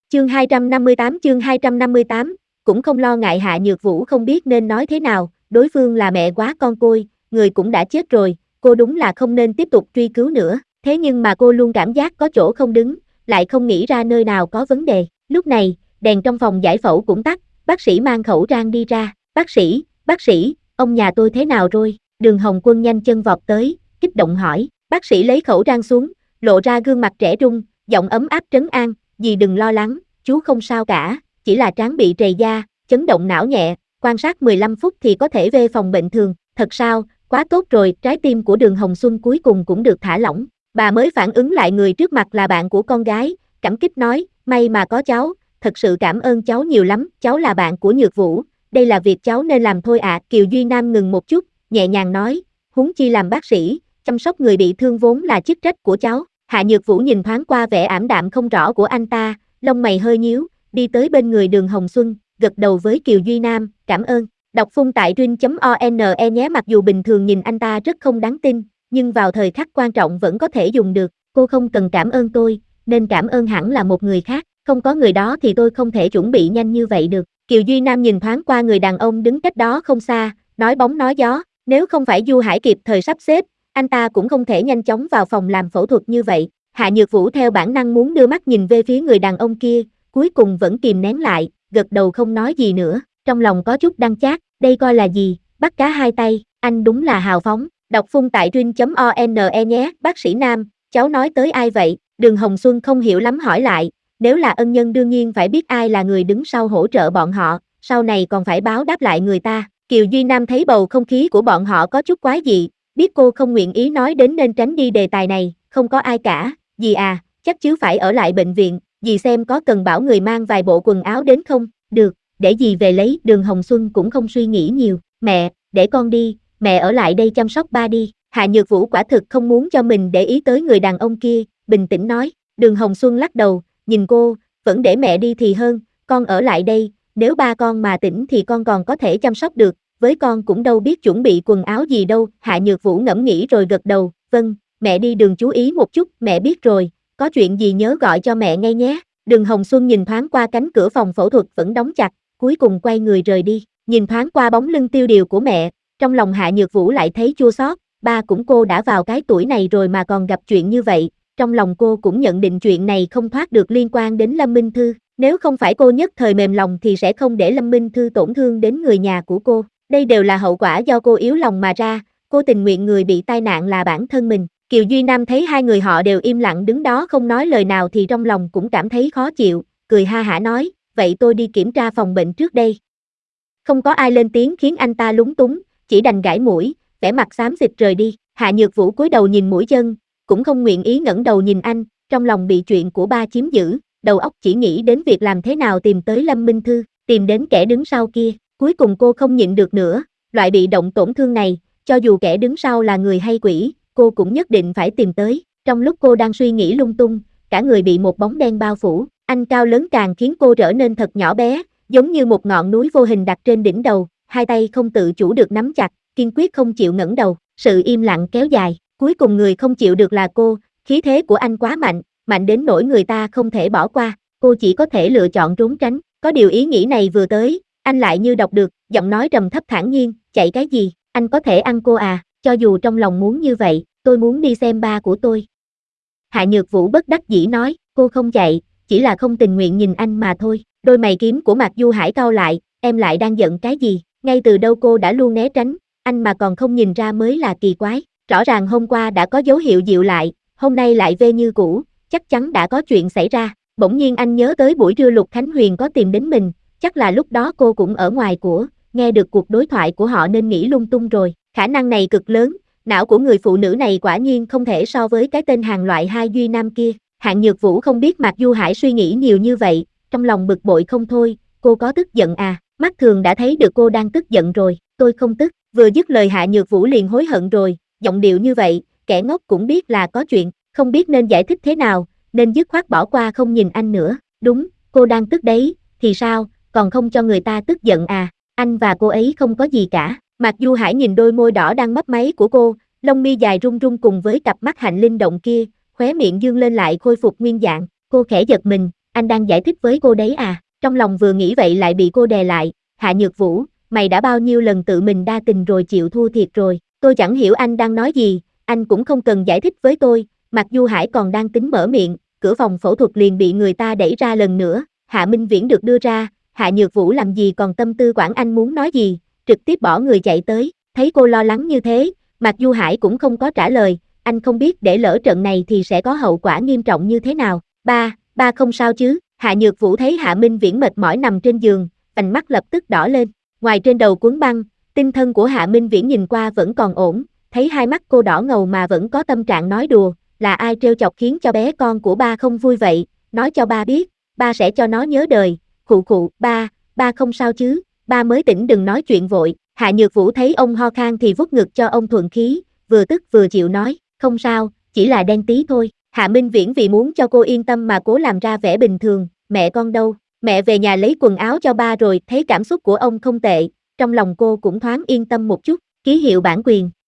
Chương 258, cũng không lo ngại Hạ Nhược Vũ không biết nên nói thế nào, đối phương là mẹ quá con côi, người cũng đã chết rồi, cô đúng là không nên tiếp tục truy cứu nữa, thế nhưng mà cô luôn cảm giác có chỗ không đứng, lại không nghĩ ra nơi nào có vấn đề. Lúc này, đèn trong phòng giải phẫu cũng tắt, bác sĩ mang khẩu trang đi ra, bác sĩ, ông nhà tôi thế nào rồi? Đường Hồng Quân nhanh chân vọt tới, kích động hỏi, bác sĩ lấy khẩu trang xuống, lộ ra gương mặt trẻ trung, giọng ấm áp trấn an, dì đừng lo lắng, chú không sao cả, chỉ là trán bị trầy da, chấn động não nhẹ, quan sát 15 phút thì có thể về phòng bệnh thường, thật sao, quá tốt rồi, trái tim của Đường Hồng Xuân cuối cùng cũng được thả lỏng, bà mới phản ứng lại người trước mặt là bạn của con gái, cảm kích nói, may mà có cháu, thật sự cảm ơn cháu nhiều lắm, cháu là bạn của Nhược Vũ, đây là việc cháu nên làm thôi ạ. Kiều Duy Nam ngừng một chút, nhẹ nhàng nói, huống chi làm bác sĩ, chăm sóc người bị thương vốn là chức trách của cháu. Hạ Nhược Vũ nhìn thoáng qua vẻ ảm đạm không rõ của anh ta, lông mày hơi nhíu, đi tới bên người Đường Hồng Xuân, gật đầu với Kiều Duy Nam, cảm ơn. Đọc phun tại rin.one nhé. Mặc dù bình thường nhìn anh ta rất không đáng tin, nhưng vào thời khắc quan trọng vẫn có thể dùng được, cô không cần cảm ơn tôi, nên cảm ơn hẳn là một người khác, không có người đó thì tôi không thể chuẩn bị nhanh như vậy được. Kiều Duy Nam nhìn thoáng qua người đàn ông đứng cách đó không xa, nói bóng nói gió, nếu không phải Du Hải kịp thời sắp xếp, anh ta cũng không thể nhanh chóng vào phòng làm phẫu thuật như vậy. Hạ Nhược Vũ theo bản năng muốn đưa mắt nhìn về phía người đàn ông kia, cuối cùng vẫn kìm nén lại, gật đầu không nói gì nữa, trong lòng có chút đắng chát, đây coi là gì, bắt cá hai tay, anh đúng là hào phóng. Đọc phun tại rin.one nhé. Bác sĩ Nam, cháu nói tới ai vậy? Đường Hồng Xuân không hiểu lắm hỏi lại, nếu là ân nhân đương nhiên phải biết ai là người đứng sau hỗ trợ bọn họ, sau này còn phải báo đáp lại người ta. Kiều Duy Nam thấy bầu không khí của bọn họ có chút quái dị, biết cô không nguyện ý nói đến nên tránh đi đề tài này, không có ai cả, dì à, chắc chứ phải ở lại bệnh viện, dì xem có cần bảo người mang vài bộ quần áo đến không, được, để dì về lấy. Đường Hồng Xuân cũng không suy nghĩ nhiều, mẹ, để con đi, mẹ ở lại đây chăm sóc ba đi. Hạ Nhược Vũ quả thực không muốn cho mình để ý tới người đàn ông kia, bình tĩnh nói. Đường Hồng Xuân lắc đầu, nhìn cô, vẫn để mẹ đi thì hơn, con ở lại đây, nếu ba con mà tỉnh thì con còn có thể chăm sóc được, với con cũng đâu biết chuẩn bị quần áo gì đâu. Hạ Nhược Vũ ngẫm nghĩ rồi gật đầu, vâng, mẹ đi đường chú ý một chút, mẹ biết rồi, có chuyện gì nhớ gọi cho mẹ ngay nhé. Đường Hồng Xuân nhìn thoáng qua cánh cửa phòng phẫu thuật vẫn đóng chặt, cuối cùng quay người rời đi, nhìn thoáng qua bóng lưng tiêu điều của mẹ, trong lòng Hạ Nhược Vũ lại thấy chua xót, ba cũng cô đã vào cái tuổi này rồi mà còn gặp chuyện như vậy, trong lòng cô cũng nhận định chuyện này không thoát được liên quan đến Lâm Minh Thư, nếu không phải cô nhất thời mềm lòng thì sẽ không để Lâm Minh Thư tổn thương đến người nhà của cô, đây đều là hậu quả do cô yếu lòng mà ra, cô tình nguyện người bị tai nạn là bản thân mình. Kiều Duy Nam thấy hai người họ đều im lặng đứng đó không nói lời nào thì trong lòng cũng cảm thấy khó chịu, cười ha hả nói, vậy tôi đi kiểm tra phòng bệnh trước đây. Không có ai lên tiếng khiến anh ta lúng túng, chỉ đành gãi mũi, vẻ mặt xám xịt rời đi. Hạ Nhược Vũ cúi đầu nhìn mũi chân, cũng không nguyện ý ngẩng đầu nhìn anh, trong lòng bị chuyện của ba chiếm giữ, đầu óc chỉ nghĩ đến việc làm thế nào tìm tới Lâm Minh Thư, tìm đến kẻ đứng sau kia, cuối cùng cô không nhịn được nữa, loại bị động tổn thương này, cho dù kẻ đứng sau là người hay quỷ, cô cũng nhất định phải tìm tới. Trong lúc cô đang suy nghĩ lung tung, cả người bị một bóng đen bao phủ, anh cao lớn càng khiến cô trở nên thật nhỏ bé, giống như một ngọn núi vô hình đặt trên đỉnh đầu, hai tay không tự chủ được nắm chặt, kiên quyết không chịu ngẩng đầu, sự im lặng kéo dài, cuối cùng người không chịu được là cô, khí thế của anh quá mạnh, mạnh đến nỗi người ta không thể bỏ qua, cô chỉ có thể lựa chọn trốn tránh, có điều ý nghĩ này vừa tới, anh lại như đọc được, giọng nói trầm thấp thản nhiên, chạy cái gì, anh có thể ăn cô à, cho dù trong lòng muốn như vậy, tôi muốn đi xem ba của tôi. Hạ Nhược Vũ bất đắc dĩ nói, cô không chạy, chỉ là không tình nguyện nhìn anh mà thôi, đôi mày kiếm của Mạc Du Hải cau lại, em lại đang giận cái gì, ngay từ đâu cô đã luôn né tránh, anh mà còn không nhìn ra mới là kỳ quái, rõ ràng hôm qua đã có dấu hiệu dịu lại, hôm nay lại vê như cũ, chắc chắn đã có chuyện xảy ra, bỗng nhiên anh nhớ tới buổi trưa Lục Khánh Huyền có tìm đến mình, chắc là lúc đó cô cũng ở ngoài của, nghe được cuộc đối thoại của họ nên nghĩ lung tung rồi, khả năng này cực lớn, não của người phụ nữ này quả nhiên không thể so với cái tên hàng loại hai Duy Nam kia. Hạ Nhược Vũ không biết Mạc Du Hải suy nghĩ nhiều như vậy, trong lòng bực bội không thôi, cô có tức giận à, mắt thường đã thấy được cô đang tức giận rồi, tôi không tức, vừa dứt lời Hạ Nhược Vũ liền hối hận rồi, giọng điệu như vậy, kẻ ngốc cũng biết là có chuyện, không biết nên giải thích thế nào, nên dứt khoát bỏ qua không nhìn anh nữa, đúng, cô đang tức đấy, thì sao, còn không cho người ta tức giận à, anh và cô ấy không có gì cả. Mạc Du Hải nhìn đôi môi đỏ đang mấp máy của cô, lông mi dài rung rung cùng với cặp mắt hạnh linh động kia, khóe miệng dương lên lại khôi phục nguyên dạng, cô khẽ giật mình, anh đang giải thích với cô đấy à, trong lòng vừa nghĩ vậy lại bị cô đè lại, Hạ Nhược Vũ, mày đã bao nhiêu lần tự mình đa tình rồi chịu thua thiệt rồi, tôi chẳng hiểu anh đang nói gì, anh cũng không cần giải thích với tôi, Mặc Du Hải còn đang tính mở miệng, cửa phòng phẫu thuật liền bị người ta đẩy ra lần nữa, Hạ Minh Viễn được đưa ra, Hạ Nhược Vũ làm gì còn tâm tư quản anh muốn nói gì, trực tiếp bỏ người chạy tới, thấy cô lo lắng như thế, Mặc Du Hải cũng không có trả lời, anh không biết để lỡ trận này thì sẽ có hậu quả nghiêm trọng như thế nào. Ba không sao chứ, Hạ Nhược Vũ thấy Hạ Minh Viễn mệt mỏi nằm trên giường, vành mắt lập tức đỏ lên, ngoài trên đầu cuốn băng, tinh thân của Hạ Minh Viễn nhìn qua vẫn còn ổn, thấy hai mắt cô đỏ ngầu mà vẫn có tâm trạng nói đùa, là ai trêu chọc khiến cho bé con của ba không vui vậy, nói cho ba biết, ba sẽ cho nó nhớ đời, khụ, ba không sao chứ, ba mới tỉnh đừng nói chuyện vội, Hạ Nhược Vũ thấy ông ho khan thì vuốt ngực cho ông thuận khí, vừa tức vừa chịu nói, không sao, chỉ là đen tí thôi, Hạ Minh Viễn vì muốn cho cô yên tâm mà cố làm ra vẻ bình thường, mẹ con đâu, mẹ về nhà lấy quần áo cho ba rồi, thấy cảm xúc của ông không tệ, trong lòng cô cũng thoáng yên tâm một chút, ký hiệu bản quyền.